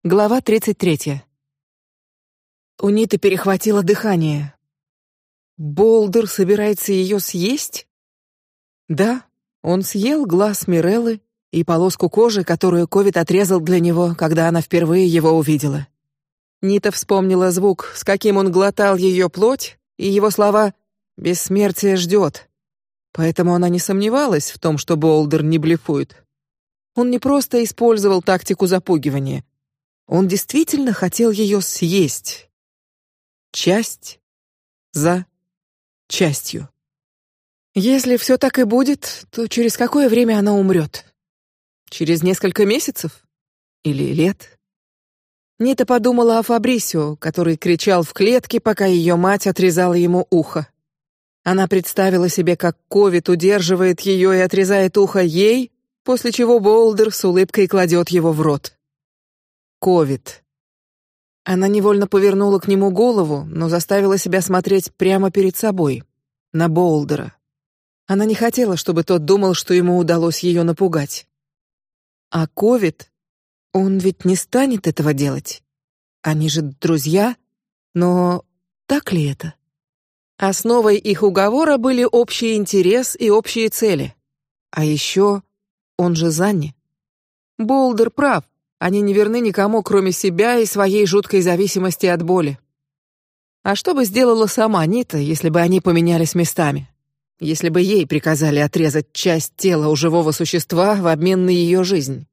Глава 33. У Ниты перехватило дыхание. Болдер собирается ее съесть? Да, он съел глаз Миреллы и полоску кожи, которую Ковид отрезал для него, когда она впервые его увидела. Нита вспомнила звук, с каким он глотал ее плоть, и его слова «бессмертие ждет». Поэтому она не сомневалась в том, что Болдер не блефует. Он не просто использовал тактику запугивания. Он действительно хотел ее съесть. Часть за частью. Если все так и будет, то через какое время она умрет? Через несколько месяцев? Или лет? Нита подумала о Фабрисио, который кричал в клетке, пока ее мать отрезала ему ухо. Она представила себе, как Ковид удерживает ее и отрезает ухо ей, после чего Болдер с улыбкой кладет его в рот. Ковид. Она невольно повернула к нему голову, но заставила себя смотреть прямо перед собой, на Болдера. Она не хотела, чтобы тот думал, что ему удалось ее напугать. А Ковид, он ведь не станет этого делать. Они же друзья, но так ли это? Основой их уговора были общий интерес и общие цели. А еще он же Занни. Болдер прав. Они не верны никому, кроме себя и своей жуткой зависимости от боли. А что бы сделала сама Нита, если бы они поменялись местами? Если бы ей приказали отрезать часть тела у живого существа в обмен на ее жизнь?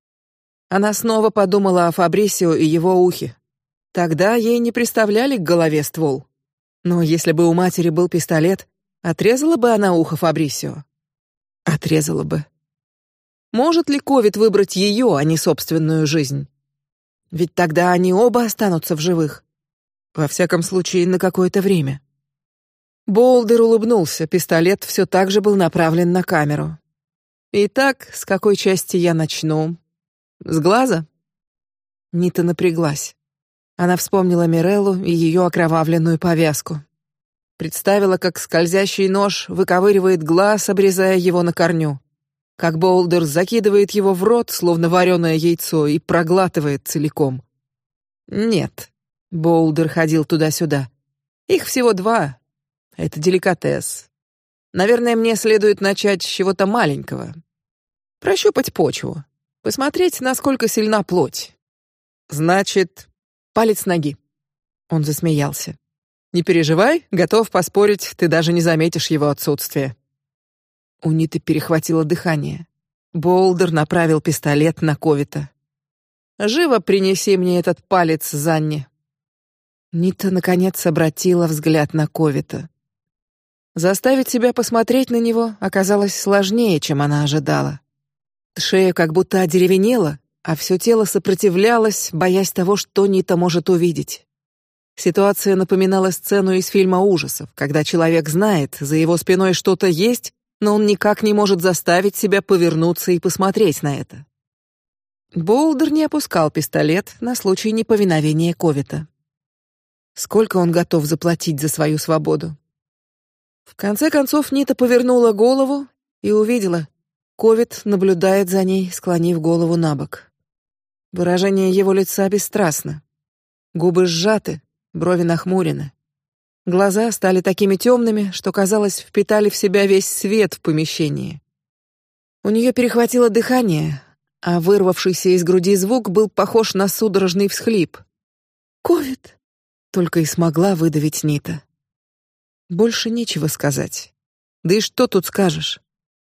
Она снова подумала о Фабрисио и его ухе. Тогда ей не приставляли к голове ствол. Но если бы у матери был пистолет, отрезала бы она ухо Фабрисио? Отрезала бы. Может ли Ковид выбрать ее, а не собственную жизнь? Ведь тогда они оба останутся в живых. Во всяком случае, на какое-то время. Болдер улыбнулся, пистолет все так же был направлен на камеру. Итак, с какой части я начну? С глаза? Нита напряглась. Она вспомнила Миреллу и ее окровавленную повязку. Представила, как скользящий нож выковыривает глаз, обрезая его на корню. Как Болдер закидывает его в рот, словно вареное яйцо, и проглатывает целиком. Нет, Болдер ходил туда-сюда. Их всего 2. Это деликатес. Наверное, мне следует начать с чего-то маленького. Прощупать почву, посмотреть, насколько сильна плоть. Значит, палец ноги. Он засмеялся. Не переживай, готов поспорить, ты даже не заметишь его отсутствие. У Ниты перехватило дыхание. Болдер направил пистолет на Ковита. «Живо принеси мне этот палец, Занни». Нита, наконец, обратила взгляд на Ковита. Заставить себя посмотреть на него оказалось сложнее, чем она ожидала. Шея как будто одеревенела, а все тело сопротивлялось, боясь того, что Нита может увидеть. Ситуация напоминала сцену из фильма ужасов, когда человек знает, за его спиной что-то есть, но он никак не может заставить себя повернуться и посмотреть на это. Болдер не опускал пистолет на случай неповиновения Ковита. Сколько он готов заплатить за свою свободу? В конце концов Нита повернула голову и увидела, Ковит наблюдает за ней, склонив голову набок. Выражение его лица бесстрастно. Губы сжаты, брови нахмурены. Глаза стали такими темными, что, казалось, впитали в себя весь свет в помещении. У нее перехватило дыхание, а вырвавшийся из груди звук был похож на судорожный всхлип. «Ковид!» — только и смогла выдавить Нита. Больше нечего сказать. Да и что тут скажешь?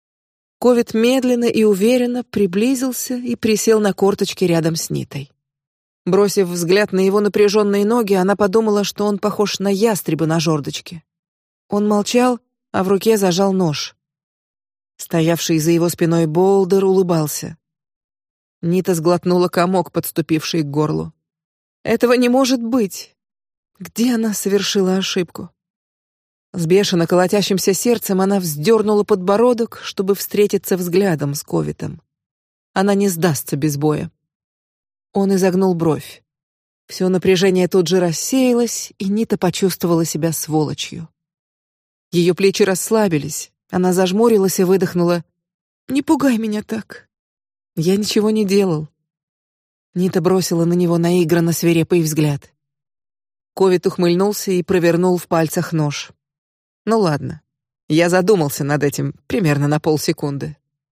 Ковид медленно и уверенно приблизился и присел на корточки рядом с Нитой. Бросив взгляд на его напряженные ноги, она подумала, что он похож на ястреба на жердочке. Он молчал, а в руке зажал нож. Стоявший за его спиной Болдер улыбался. Нита сглотнула комок, подступивший к горлу. Этого не может быть. Где она совершила ошибку? С бешено колотящимся сердцем она вздернула подбородок, чтобы встретиться взглядом с Ковитом. Она не сдастся без боя. Он изогнул бровь. Все напряжение тут же рассеялось, и Нита почувствовала себя сволочью. Ее плечи расслабились. Она зажмурилась и выдохнула: "Не пугай меня так. Я ничего не делал". Нита бросила на него наигранно свирепый взгляд. Ковид ухмыльнулся и провернул в пальцах нож. Ну ладно. Я задумался над этим примерно на полсекунды.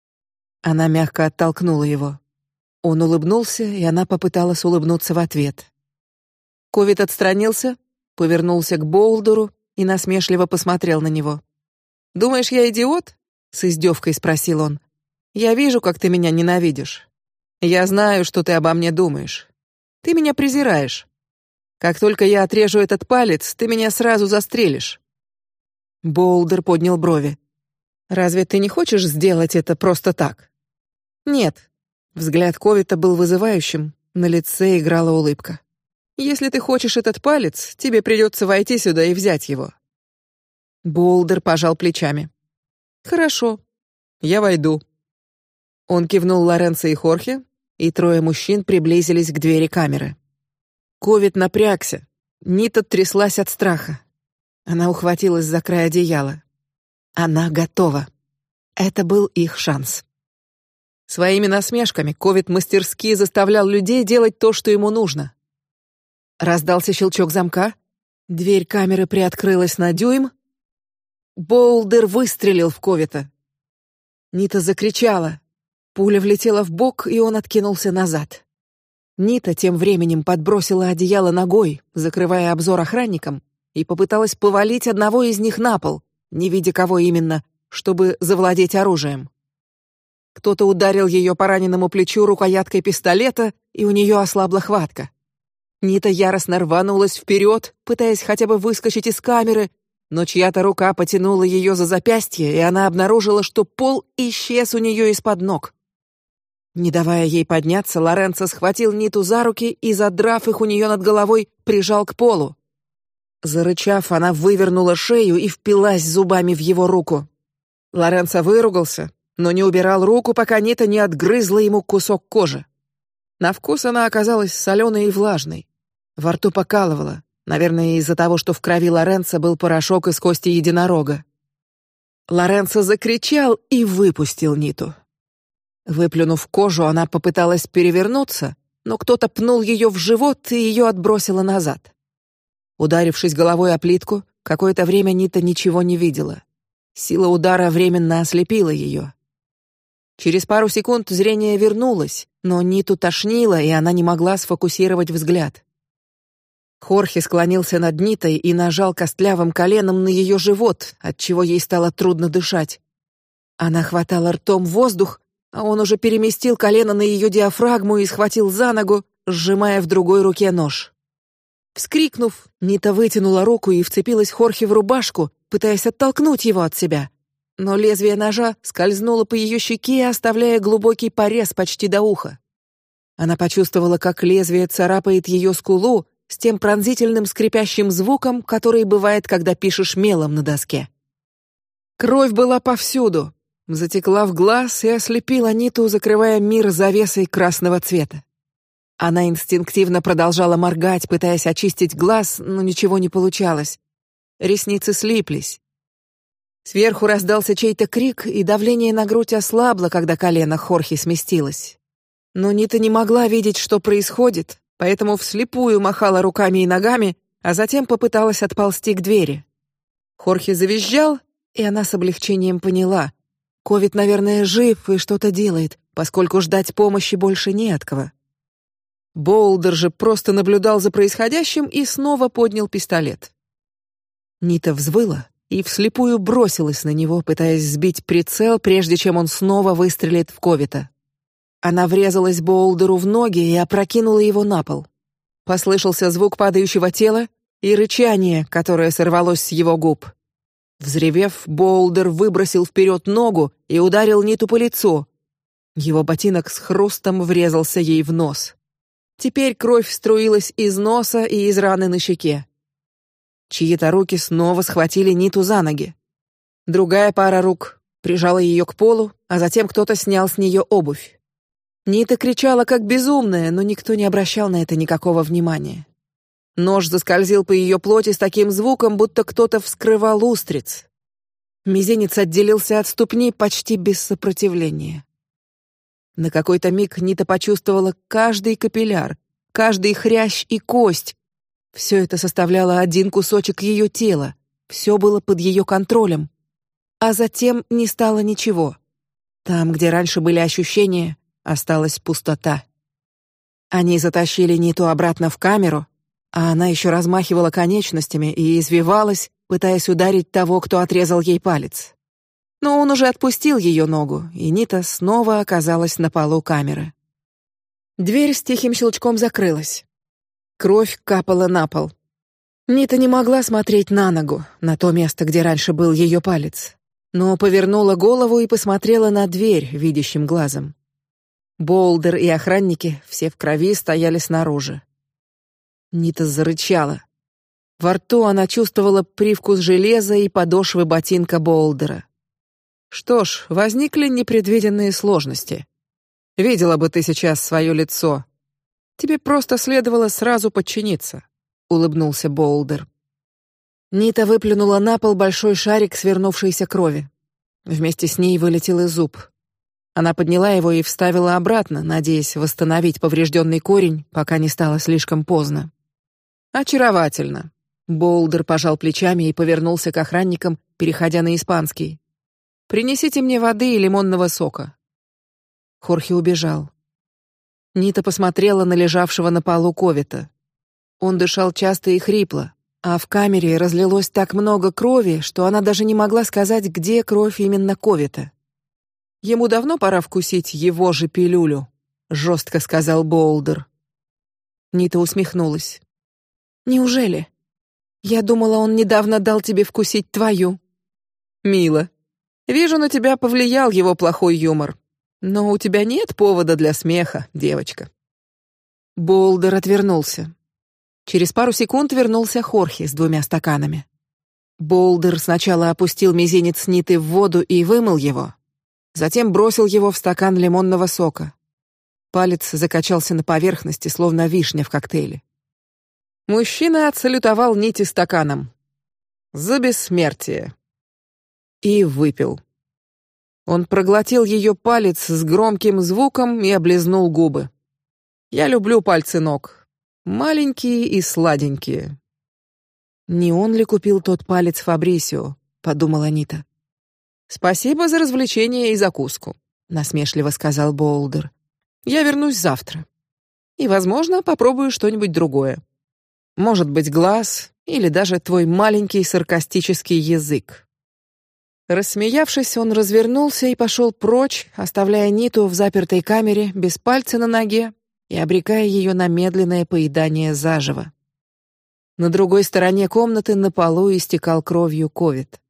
Она мягко оттолкнула его. Он улыбнулся, и она попыталась улыбнуться в ответ. Ковид отстранился, повернулся к Болдеру и насмешливо посмотрел на него. «Думаешь, я идиот?» — с издевкой спросил он. «Я вижу, как ты меня ненавидишь. Я знаю, что ты обо мне думаешь. Ты меня презираешь. Как только я отрежу этот палец, ты меня сразу застрелишь». Болдер поднял брови. «Разве ты не хочешь сделать это просто так?» «Нет». Взгляд Ковита был вызывающим, на лице играла улыбка. «Если ты хочешь этот палец, тебе придется войти сюда и взять его». Болдер пожал плечами. «Хорошо, я войду». Он кивнул Лоренцо и Хорхе, и трое мужчин приблизились к двери камеры. Ковид напрягся. Нита тряслась от страха. Она ухватилась за край одеяла. Она готова. Это был их шанс. Своими насмешками Ковид мастерски заставлял людей делать то, что ему нужно. Раздался щелчок замка. Дверь камеры приоткрылась на дюйм. Болдер выстрелил в Ковита. Нита закричала. Пуля влетела в бок, и он откинулся назад. Нита тем временем подбросила одеяло ногой, закрывая обзор охранникам, и попыталась повалить одного из них на пол, не видя кого именно, чтобы завладеть оружием. Кто-то ударил ее по раненому плечу рукояткой пистолета, и у нее ослабла хватка. Нита яростно рванулась вперед, пытаясь хотя бы выскочить из камеры, но чья-то рука потянула ее за запястье, и она обнаружила, что пол исчез у нее из-под ног. Не давая ей подняться, Лоренцо схватил Ниту за руки и, задрав их у нее над головой, прижал к полу. Зарычав, она вывернула шею и впилась зубами в его руку. Лоренцо выругался, но не убирал руку, пока Нита не отгрызла ему кусок кожи. На вкус она оказалась соленой и влажной. Во рту покалывало, наверное, из-за того, что в крови Лоренцо был порошок из кости единорога. Лоренцо закричал и выпустил Ниту. Выплюнув кожу, она попыталась перевернуться, но кто-то пнул ее в живот, и ее отбросило назад. Ударившись головой о плитку, какое-то время Нита ничего не видела. Сила удара временно ослепила ее. Через пару секунд зрение вернулось, но Ниту тошнило, и она не могла сфокусировать взгляд. Хорхе склонился над Нитой и нажал костлявым коленом на ее живот, отчего ей стало трудно дышать. Она хватала ртом воздух, а он уже переместил колено на ее диафрагму и схватил за ногу, сжимая в другой руке нож. Вскрикнув, Нита вытянула руку и вцепилась Хорхе в рубашку, пытаясь оттолкнуть его от себя. Но лезвие ножа скользнуло по ее щеке, оставляя глубокий порез почти до уха. Она почувствовала, как лезвие царапает ее скулу с тем пронзительным скрипящим звуком, который бывает, когда пишешь мелом на доске. Кровь была повсюду, затекла в глаз и ослепила Ниту, закрывая мир завесой красного цвета. Она инстинктивно продолжала моргать, пытаясь очистить глаз, но ничего не получалось. Ресницы слиплись. Сверху раздался чей-то крик, и давление на грудь ослабло, когда колено Хорхе сместилось. Но Нита не могла видеть, что происходит, поэтому вслепую махала руками и ногами, а затем попыталась отползти к двери. Хорхе завизжал, и она с облегчением поняла: Ковид, наверное, жив и что-то делает, поскольку ждать помощи больше не от кого. Болдер же просто наблюдал за происходящим и снова поднял пистолет. Нита взвыла и вслепую бросилась на него, пытаясь сбить прицел, прежде чем он снова выстрелит в Ковита. Она врезалась Болдеру в ноги и опрокинула его на пол. Послышался звук падающего тела и рычание, которое сорвалось с его губ. Взревев, Болдер выбросил вперед ногу и ударил Ниту по лицу. Его ботинок с хрустом врезался ей в нос. Теперь кровь струилась из носа и из раны на щеке. Чьи-то руки снова схватили Ниту за ноги. Другая пара рук прижала ее к полу, а затем кто-то снял с нее обувь. Нита кричала как безумная, но никто не обращал на это никакого внимания. Нож заскользил по ее плоти с таким звуком, будто кто-то вскрывал устриц. Мизинец отделился от ступни почти без сопротивления. На какой-то миг Нита почувствовала каждый капилляр, каждый хрящ и кость. Все это составляло один кусочек ее тела, все было под ее контролем. А затем не стало ничего. Там, где раньше были ощущения, осталась пустота. Они затащили Ниту обратно в камеру, а она еще размахивала конечностями и извивалась, пытаясь ударить того, кто отрезал ей палец. Но он уже отпустил ее ногу, и Нита снова оказалась на полу камеры. Дверь с тихим щелчком закрылась. Кровь капала на пол. Нита не могла смотреть на ногу, на то место, где раньше был ее палец, но повернула голову и посмотрела на дверь видящим глазом. Болдер и охранники, все в крови, стояли снаружи. Нита зарычала. Во рту она чувствовала привкус железа и подошвы ботинка Болдера. Что ж, возникли непредвиденные сложности. Видела бы ты сейчас свое лицо. Тебе просто следовало сразу подчиниться, улыбнулся Болдер. Нита выплюнула на пол большой шарик свернувшейся крови. Вместе с ней вылетел и зуб. Она подняла его и вставила обратно, надеясь восстановить поврежденный корень, пока не стало слишком поздно. Очаровательно. Болдер пожал плечами и повернулся к охранникам, переходя на испанский. Принесите мне воды и лимонного сока. Хорхе убежал. Нита посмотрела на лежавшего на полу Ковита. Он дышал часто и хрипло, а в камере разлилось так много крови, что она даже не могла сказать, где кровь именно Ковита. Ему давно пора вкусить его же пилюлю, жестко сказал Болдер. Нита усмехнулась. Неужели? Я думала, он недавно дал тебе вкусить твою. Мило. Вижу, на тебя повлиял его плохой юмор. Но у тебя нет повода для смеха, девочка. Болдер отвернулся. Через пару секунд вернулся Хорхе с 2 стаканами. Болдер сначала опустил мизинец Ниты в воду и вымыл его, затем бросил его в стакан лимонного сока. Палец закачался на поверхности, словно вишня в коктейле. Мужчина отсалютовал Ните стаканом. За бессмертие. И выпил. Он проглотил ее палец с громким звуком и облизнул губы. Я люблю пальцы ног. Маленькие и сладенькие. Не он ли купил тот палец Фабрисио, подумала Нита. Спасибо за развлечение и закуску, насмешливо сказал Болдер. Я вернусь завтра. И, возможно, попробую что-нибудь другое. Может быть, глаз или даже твой маленький саркастический язык. Рассмеявшись, он развернулся и пошел прочь, оставляя Ниту в запертой камере без пальца на ноге и обрекая ее на медленное поедание заживо. На другой стороне комнаты на полу истекал кровью Ковид.